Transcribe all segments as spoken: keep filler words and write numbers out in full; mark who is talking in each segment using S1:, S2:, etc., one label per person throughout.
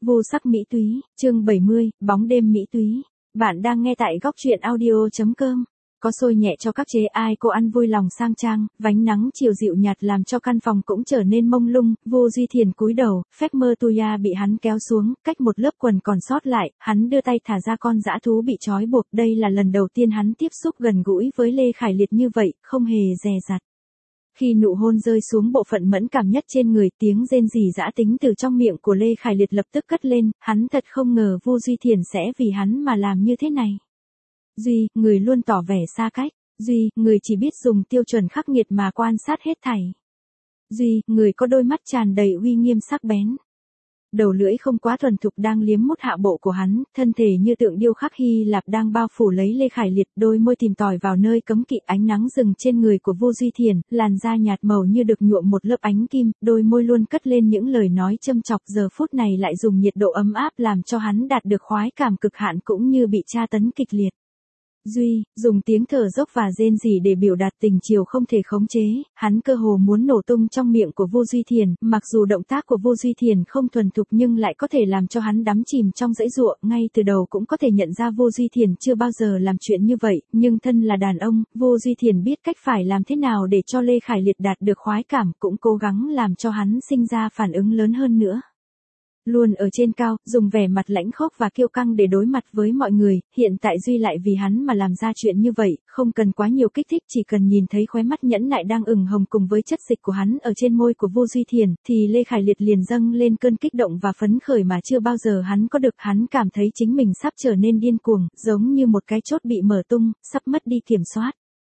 S1: Vô sắc mỹ túy, chương bảy mươi, bóng đêm mỹ túy. Bạn đang nghe tại góc truyện audio chấm com. Có xôi nhẹ cho các chế ai cô ăn vui lòng sang trang, vánh nắng chiều dịu nhạt làm cho căn phòng cũng trở nên mông lung, Vô Duy Thiền cúi đầu, phép mơ tuya bị hắn kéo xuống, cách một lớp quần còn sót lại, hắn đưa tay thả ra con dã thú bị trói buộc, đây là lần đầu tiên hắn tiếp xúc gần gũi với Lê Khải Liệt như vậy, không hề dè dặt. Khi nụ hôn rơi xuống bộ phận mẫn cảm nhất trên người, tiếng rên rỉ dã tính từ trong miệng của Lê Khải Liệt lập tức cất lên, hắn thật không ngờ Vô Duy Thiền sẽ vì hắn mà làm như thế này. Duy, người luôn tỏ vẻ xa cách. Duy, người chỉ biết dùng tiêu chuẩn khắc nghiệt mà quan sát hết thảy. Duy, người có đôi mắt tràn đầy uy nghiêm sắc bén. Đầu lưỡi không quá thuần thục đang liếm mút hạ bộ của hắn, thân thể như tượng điêu khắc Hy Lạp đang bao phủ lấy Lê Khải Liệt, đôi môi tìm tòi vào nơi cấm kỵ, ánh nắng rừng trên người của Vô Duy Thiền, làn da nhạt màu như được nhuộm một lớp ánh kim, đôi môi luôn cất lên những lời nói châm chọc, giờ phút này lại dùng nhiệt độ ấm áp làm cho hắn đạt được khoái cảm cực hạn cũng như bị tra tấn kịch liệt. Duy, dùng tiếng thở dốc và rên rỉ để biểu đạt tình chiều không thể khống chế, hắn cơ hồ muốn nổ tung trong miệng của Vô Duy Thiền, mặc dù động tác của Vô Duy Thiền không thuần thục nhưng lại có thể làm cho hắn đắm chìm trong dãy giụa, ngay từ đầu cũng có thể nhận ra Vô Duy Thiền chưa bao giờ làm chuyện như vậy, nhưng thân là đàn ông, Vô Duy Thiền biết cách phải làm thế nào để cho Lê Khải Liệt đạt được khoái cảm, cũng cố gắng làm cho hắn sinh ra phản ứng lớn hơn nữa. Luôn ở trên cao, dùng vẻ mặt lãnh khốc và kiêu căng để đối mặt với mọi người, hiện tại Duy lại vì hắn mà làm ra chuyện như vậy, không cần quá nhiều kích thích, chỉ cần nhìn thấy khóe mắt nhẫn nại đang ửng hồng cùng với chất dịch của hắn ở trên môi của Vô Duy Thiền, thì Lê Khải Liệt liền dâng lên cơn kích động và phấn khởi mà chưa bao giờ hắn có được, hắn cảm thấy chính mình sắp trở nên điên cuồng, giống như một cái chốt bị mở tung, sắp mất đi kiểm soát.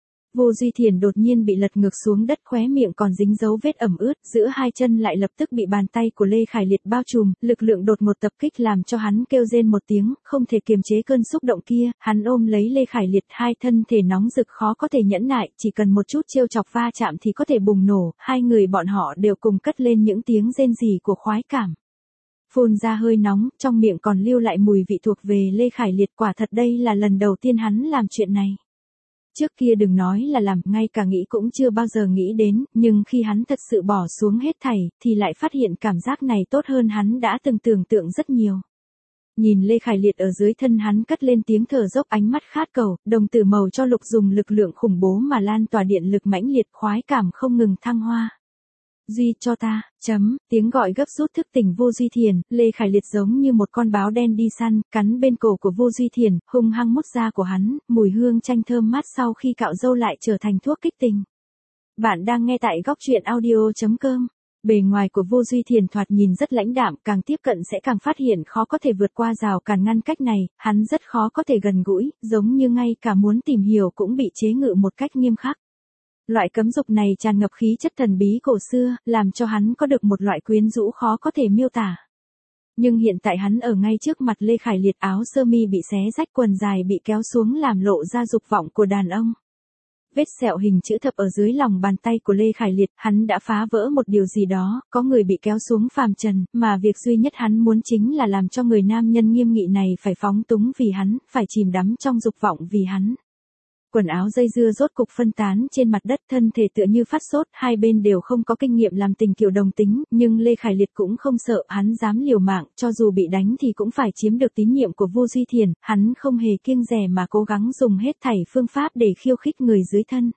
S1: Vô Duy Thiền đột nhiên bị lật ngược xuống đất, khóe miệng còn dính dấu vết ẩm ướt, giữa hai chân lại lập tức bị bàn tay của Lê Khải Liệt bao trùm, lực lượng đột ngột tập kích làm cho hắn kêu rên một tiếng, không thể kiềm chế cơn xúc động kia, hắn ôm lấy Lê Khải Liệt, hai thân thể nóng rực khó có thể nhẫn nại, chỉ cần một chút trêu chọc va chạm thì có thể bùng nổ, hai người bọn họ đều cùng cất lên những tiếng rên rỉ của khoái cảm. Phun ra hơi nóng, trong miệng còn lưu lại mùi vị thuộc về Lê Khải Liệt, quả thật đây là lần đầu tiên hắn làm chuyện này. Trước kia đừng nói là làm, ngay cả nghĩ cũng chưa bao giờ nghĩ đến, nhưng khi hắn thật sự bỏ xuống hết thảy, thì lại phát hiện cảm giác này tốt hơn hắn đã từng tưởng tượng rất nhiều. Nhìn Lê Khải Liệt ở dưới thân hắn cất lên tiếng thở dốc, ánh mắt khát cầu, đồng tử màu cho lục dùng lực lượng khủng bố mà lan tỏa điện lực mãnh liệt, khoái cảm không ngừng thăng hoa. Duy, cho ta, chấm, tiếng gọi gấp rút thức tỉnh Vô Duy Thiền, Lê Khải Liệt giống như một con báo đen đi săn, cắn bên cổ của Vô Duy Thiền, hung hăng mút da của hắn, mùi hương chanh thơm mát sau khi cạo râu lại trở thành thuốc kích tình. Bạn đang nghe tại góc truyện audio chấm com. Bề ngoài của Vô Duy Thiền thoạt nhìn rất lãnh đạm, càng tiếp cận sẽ càng phát hiện khó có thể vượt qua rào cản ngăn cách này, hắn rất khó có thể gần gũi, giống như ngay cả muốn tìm hiểu cũng bị chế ngự một cách nghiêm khắc. Loại cấm dục này tràn ngập khí chất thần bí cổ xưa, làm cho hắn có được một loại quyến rũ khó có thể miêu tả. Nhưng hiện tại hắn ở ngay trước mặt Lê Khải Liệt, áo sơ mi bị xé rách, quần dài bị kéo xuống làm lộ ra dục vọng của đàn ông. Vết sẹo hình chữ thập ở dưới lòng bàn tay của Lê Khải Liệt, hắn đã phá vỡ một điều gì đó, có người bị kéo xuống phàm trần, mà việc duy nhất hắn muốn chính là làm cho người nam nhân nghiêm nghị này phải phóng túng vì hắn, phải chìm đắm trong dục vọng vì hắn. Quần áo dây dưa rốt cục phân tán trên mặt đất, thân thể tựa như phát sốt, hai bên đều không có kinh nghiệm làm tình kiểu đồng tính, nhưng Lê Khải Liệt cũng không sợ, hắn dám liều mạng, cho dù bị đánh thì cũng phải chiếm được tín nhiệm của Vô Duy Thiền, hắn không hề kiêng dè mà cố gắng dùng hết thảy phương pháp để khiêu khích người dưới thân.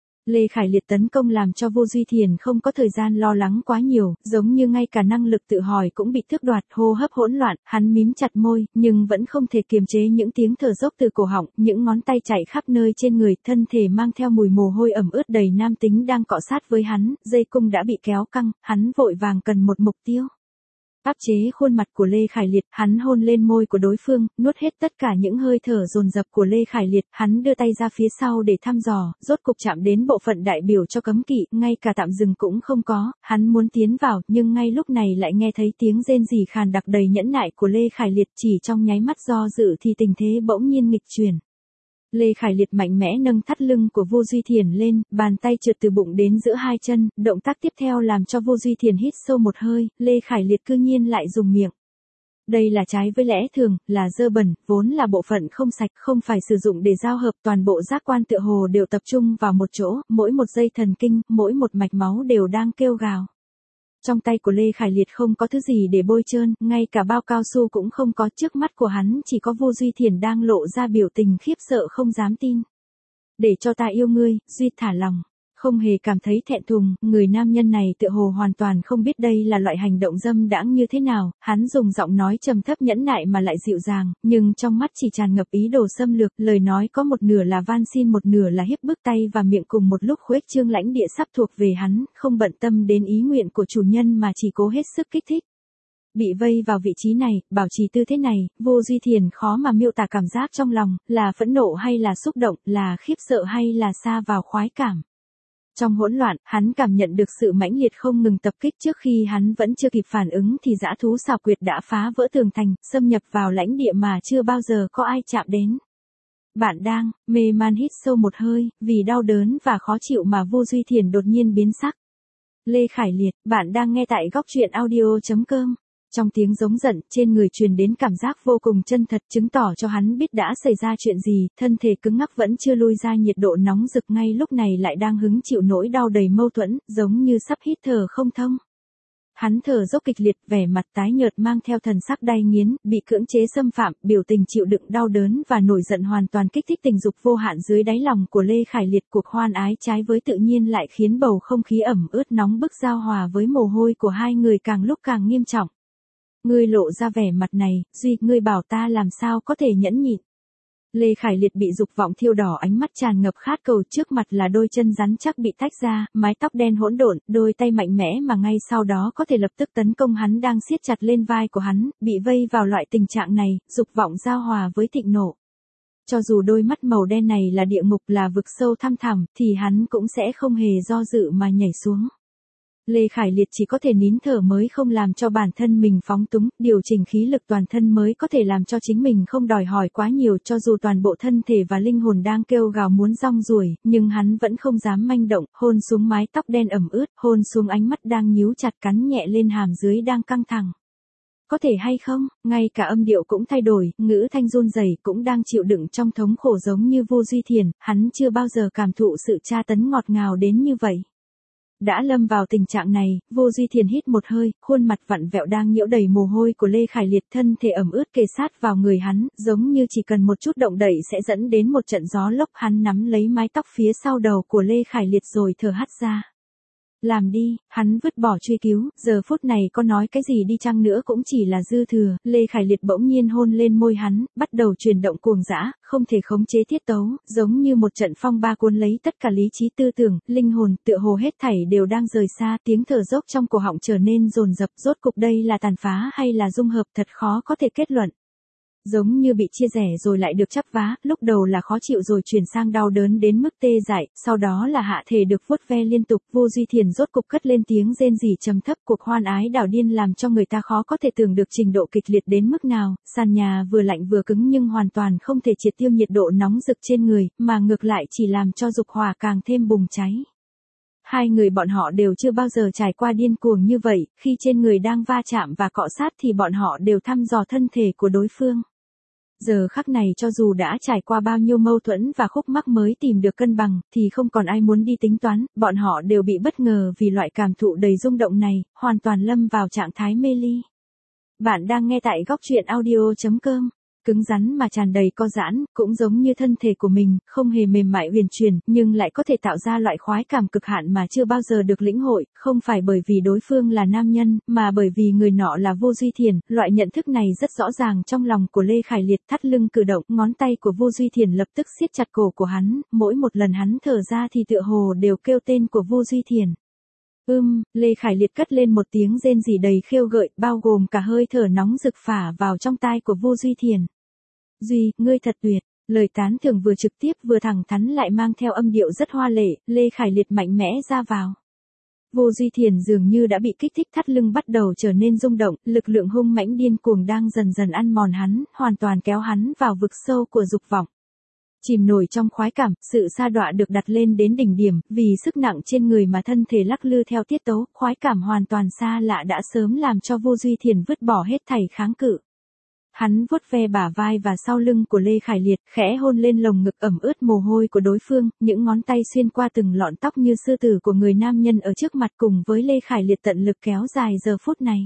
S1: Lê Khải Liệt tấn công làm cho Vô Duy Thiền không có thời gian lo lắng quá nhiều, giống như ngay cả năng lực tự hỏi cũng bị tước đoạt, hô hấp hỗn loạn, hắn mím chặt môi, nhưng vẫn không thể kiềm chế những tiếng thở dốc từ cổ họng, những ngón tay chạy khắp nơi trên người, thân thể mang theo mùi mồ hôi ẩm ướt đầy nam tính đang cọ sát với hắn, dây cung đã bị kéo căng, hắn vội vàng cần một mục tiêu. Áp chế khuôn mặt của Lê Khải Liệt, hắn hôn lên môi của đối phương, nuốt hết tất cả những hơi thở dồn dập của Lê Khải Liệt, hắn đưa tay ra phía sau để thăm dò, rốt cục chạm đến bộ phận đại biểu cho cấm kỵ, ngay cả tạm dừng cũng không có, hắn muốn tiến vào, nhưng ngay lúc này lại nghe thấy tiếng rên rỉ khàn đặc đầy nhẫn nại của Lê Khải Liệt, chỉ trong nháy mắt do dự thì tình thế bỗng nhiên nghịch chuyển. Lê Khải Liệt mạnh mẽ nâng thắt lưng của Vô Duy Thiền lên, bàn tay trượt từ bụng đến giữa hai chân, động tác tiếp theo làm cho Vô Duy Thiền hít sâu một hơi, Lê Khải Liệt cư nhiên lại dùng miệng. Đây là trái với lẽ thường, là dơ bẩn, vốn là bộ phận không sạch, không phải sử dụng để giao hợp, toàn bộ giác quan tựa hồ đều tập trung vào một chỗ, mỗi một dây thần kinh, mỗi một mạch máu đều đang kêu gào. Trong tay của Lê Khải Liệt không có thứ gì để bôi trơn, ngay cả bao cao su cũng không có, trước mắt của hắn chỉ có Vô Duy Thiền đang lộ ra biểu tình khiếp sợ không dám tin. Để cho ta yêu ngươi, Duy thả lòng. Không hề cảm thấy thẹn thùng, người nam nhân này tựa hồ hoàn toàn không biết đây là loại hành động dâm đãng như thế nào, hắn dùng giọng nói trầm thấp nhẫn nại mà lại dịu dàng, nhưng trong mắt chỉ tràn ngập ý đồ xâm lược, lời nói có một nửa là van xin một nửa là hiếp bức tay và miệng cùng một lúc khuếch trương lãnh địa sắp thuộc về hắn, không bận tâm đến ý nguyện của chủ nhân mà chỉ cố hết sức kích thích. Bị vây vào vị trí này, bảo trì tư thế này, Vô Duy Thiền khó mà miêu tả cảm giác trong lòng, là phẫn nộ hay là xúc động, là khiếp sợ hay là sa vào khoái cảm. Trong hỗn loạn, hắn cảm nhận được sự mãnh liệt không ngừng tập kích, trước khi hắn vẫn chưa kịp phản ứng thì dã thú xảo quyệt đã phá vỡ tường thành, xâm nhập vào lãnh địa mà chưa bao giờ có ai chạm đến. Bạn đang mê man hít sâu một hơi, vì đau đớn và khó chịu mà Vô Duy Thiền đột nhiên biến sắc. Lê Khải Liệt, bạn đang nghe tại góc truyện audio chấm com. Trong tiếng giống giận, trên người truyền đến cảm giác vô cùng chân thật, chứng tỏ cho hắn biết đã xảy ra chuyện gì, thân thể cứng ngắc vẫn chưa lui ra nhiệt độ nóng rực ngay lúc này lại đang hứng chịu nỗi đau đầy mâu thuẫn, giống như sắp hít thở không thông. Hắn thở dốc kịch liệt, vẻ mặt tái nhợt mang theo thần sắc đay nghiến, bị cưỡng chế xâm phạm, biểu tình chịu đựng đau đớn và nổi giận hoàn toàn kích thích tình dục vô hạn dưới đáy lòng của Lê Khải Liệt. Cuộc hoan ái trái với tự nhiên lại khiến bầu không khí ẩm ướt nóng bức giao hòa với mồ hôi của hai người càng lúc càng nghiêm trọng. Ngươi lộ ra vẻ mặt này, Duy, ngươi bảo ta làm sao có thể nhẫn nhịn. Lê Khải Liệt bị dục vọng thiêu đỏ, ánh mắt tràn ngập khát cầu, trước mặt là đôi chân rắn chắc bị tách ra, mái tóc đen hỗn độn, đôi tay mạnh mẽ mà ngay sau đó có thể lập tức tấn công hắn đang siết chặt lên vai của hắn, bị vây vào loại tình trạng này, dục vọng giao hòa với thịnh nộ. Cho dù đôi mắt màu đen này là địa ngục, là vực sâu thăm thẳm, thì hắn cũng sẽ không hề do dự mà nhảy xuống. Lê Khải Liệt chỉ có thể nín thở mới không làm cho bản thân mình phóng túng, điều chỉnh khí lực toàn thân mới có thể làm cho chính mình không đòi hỏi quá nhiều, cho dù toàn bộ thân thể và linh hồn đang kêu gào muốn rong ruổi, nhưng hắn vẫn không dám manh động, hôn xuống mái tóc đen ẩm ướt, hôn xuống ánh mắt đang nhíu chặt, cắn nhẹ lên hàm dưới đang căng thẳng. Có thể hay không, ngay cả âm điệu cũng thay đổi, ngữ thanh run rẩy, cũng đang chịu đựng trong thống khổ giống như Vô Duy Thiền, hắn chưa bao giờ cảm thụ sự tra tấn ngọt ngào đến như vậy. Đã lâm vào tình trạng này, Vô Duy Thiền hít một hơi, khuôn mặt vặn vẹo đang nhiễu đầy mồ hôi của Lê Khải Liệt, thân thể ẩm ướt kề sát vào người hắn, giống như chỉ cần một chút động đậy sẽ dẫn đến một trận gió lốc. Hắn nắm lấy mái tóc phía sau đầu của Lê Khải Liệt rồi thở hắt ra. Làm đi, hắn vứt bỏ truy cứu, giờ phút này có nói cái gì đi chăng nữa cũng chỉ là dư thừa. Lê Khải Liệt bỗng nhiên hôn lên môi hắn, bắt đầu chuyển động cuồng dã, không thể khống chế tiết tấu, giống như một trận phong ba cuốn lấy tất cả lý trí, tư tưởng, linh hồn, tựa hồ hết thảy đều đang rời xa, tiếng thở dốc trong cổ họng trở nên dồn dập, rốt cục đây là tàn phá hay là dung hợp thật khó có thể kết luận. Giống như bị chia rẽ rồi lại được chắp vá, lúc đầu là khó chịu rồi chuyển sang đau đớn đến mức tê dại, sau đó là hạ thể được vuốt ve liên tục. Vô Duy Thiền rốt cục cất lên tiếng rên rỉ trầm thấp, cuộc hoan ái đảo điên làm cho người ta khó có thể tưởng được trình độ kịch liệt đến mức nào, sàn nhà vừa lạnh vừa cứng nhưng hoàn toàn không thể triệt tiêu nhiệt độ nóng rực trên người, mà ngược lại chỉ làm cho dục hỏa càng thêm bùng cháy. Hai người bọn họ đều chưa bao giờ trải qua điên cuồng như vậy, khi trên người đang va chạm và cọ sát thì bọn họ đều thăm dò thân thể của đối phương. Giờ khắc này cho dù đã trải qua bao nhiêu mâu thuẫn và khúc mắc mới tìm được cân bằng, thì không còn ai muốn đi tính toán, bọn họ đều bị bất ngờ vì loại cảm thụ đầy rung động này, hoàn toàn lâm vào trạng thái mê ly. Bạn đang nghe tại góc truyện audio chấm com. Cứng rắn mà tràn đầy co giãn, cũng giống như thân thể của mình, không hề mềm mại huyền chuyển, nhưng lại có thể tạo ra loại khoái cảm cực hạn mà chưa bao giờ được lĩnh hội, không phải bởi vì đối phương là nam nhân, mà bởi vì người nọ là Vô Duy Thiền. Loại nhận thức này rất rõ ràng trong lòng của Lê Khải Liệt, thắt lưng cử động, ngón tay của Vô Duy Thiền lập tức siết chặt cổ của hắn, mỗi một lần hắn thở ra thì tựa hồ đều kêu tên của Vô Duy Thiền. Ưm, Lê Khải Liệt cất lên một tiếng rên rỉ đầy khiêu gợi, bao gồm cả hơi thở nóng rực phả vào trong tai của Vô Duy Thiền. Duy, ngươi thật tuyệt, lời tán thưởng vừa trực tiếp vừa thẳng thắn lại mang theo âm điệu rất hoa lệ, Lê Khải Liệt mạnh mẽ ra vào. Vô Duy Thiền dường như đã bị kích thích, thắt lưng bắt đầu trở nên rung động, lực lượng hung mãnh điên cuồng đang dần dần ăn mòn hắn, hoàn toàn kéo hắn vào vực sâu của dục vọng. Chìm nổi trong khoái cảm, sự sa đọa được đặt lên đến đỉnh điểm, vì sức nặng trên người mà thân thể lắc lư theo tiết tấu, khoái cảm hoàn toàn xa lạ đã sớm làm cho Vô Duy Thiền vứt bỏ hết thảy kháng cự. Hắn vuốt ve bả vai và sau lưng của Lê Khải Liệt, khẽ hôn lên lồng ngực ẩm ướt mồ hôi của đối phương, những ngón tay xuyên qua từng lọn tóc như sư tử của người nam nhân ở trước mặt cùng với Lê Khải Liệt tận lực kéo dài giờ phút này.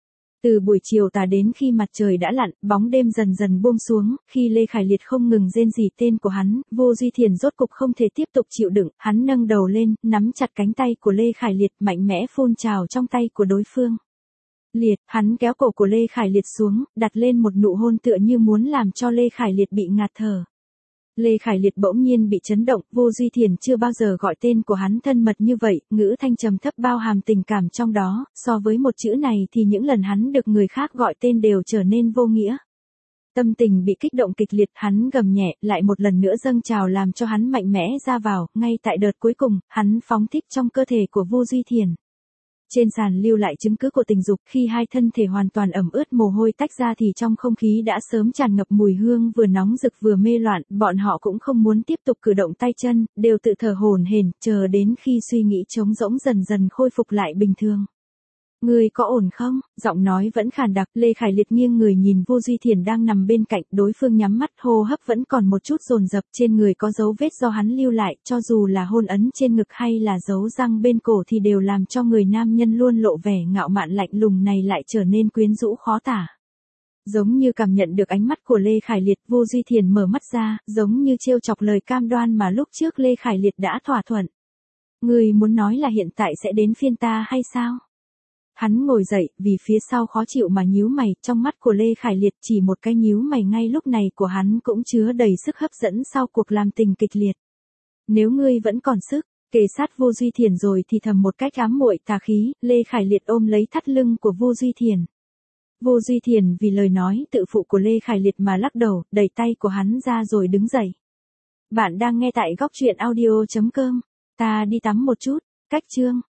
S1: Từ buổi chiều tà đến khi mặt trời đã lặn, bóng đêm dần dần buông xuống, khi Lê Khải Liệt không ngừng rên rỉ tên của hắn, Vô Duy Thiền rốt cục không thể tiếp tục chịu đựng, hắn nâng đầu lên, nắm chặt cánh tay của Lê Khải Liệt mạnh mẽ phun trào trong tay của đối phương. Liệt, hắn kéo cổ của Lê Khải Liệt xuống, đặt lên một nụ hôn tựa như muốn làm cho Lê Khải Liệt bị ngạt thở. Lê Khải Liệt bỗng nhiên bị chấn động, Vô Duy Thiền chưa bao giờ gọi tên của hắn thân mật như vậy, ngữ thanh trầm thấp bao hàm tình cảm trong đó, so với một chữ này thì những lần hắn được người khác gọi tên đều trở nên vô nghĩa. Tâm tình bị kích động kịch liệt, hắn gầm nhẹ, lại một lần nữa dâng trào làm cho hắn mạnh mẽ ra vào, ngay tại đợt cuối cùng, hắn phóng thích trong cơ thể của Vô Duy Thiền. Trên sàn lưu lại chứng cứ của tình dục, khi hai thân thể hoàn toàn ẩm ướt mồ hôi tách ra thì trong không khí đã sớm tràn ngập mùi hương vừa nóng rực vừa mê loạn, bọn họ cũng không muốn tiếp tục cử động tay chân, đều tự thở hổn hển, chờ đến khi suy nghĩ trống rỗng dần dần khôi phục lại bình thường. Người có ổn không? Giọng nói vẫn khàn đặc, Lê Khải Liệt nghiêng người nhìn Vô Duy Thiền đang nằm bên cạnh, đối phương nhắm mắt, hô hấp vẫn còn một chút dồn dập, trên người có dấu vết do hắn lưu lại, cho dù là hôn ấn trên ngực hay là dấu răng bên cổ thì đều làm cho người nam nhân luôn lộ vẻ ngạo mạn lạnh lùng này lại trở nên quyến rũ khó tả. Giống như cảm nhận được ánh mắt của Lê Khải Liệt, Vô Duy Thiền mở mắt ra, giống như trêu chọc lời cam đoan mà lúc trước Lê Khải Liệt đã thỏa thuận. Người muốn nói là hiện tại sẽ đến phiên ta hay sao? Hắn ngồi dậy, vì phía sau khó chịu mà nhíu mày, trong mắt của Lê Khải Liệt chỉ một cái nhíu mày ngay lúc này của hắn cũng chứa đầy sức hấp dẫn sau cuộc làm tình kịch liệt. Nếu ngươi vẫn còn sức, kề sát Vô Duy Thiền rồi thì thầm một cách ám muội tà khí, Lê Khải Liệt ôm lấy thắt lưng của Vô Duy Thiền. Vô Duy Thiền vì lời nói tự phụ của Lê Khải Liệt mà lắc đầu, đẩy tay của hắn ra rồi đứng dậy. Bạn đang nghe tại góc truyện audio chấm com. Ta đi tắm một chút, cách chương.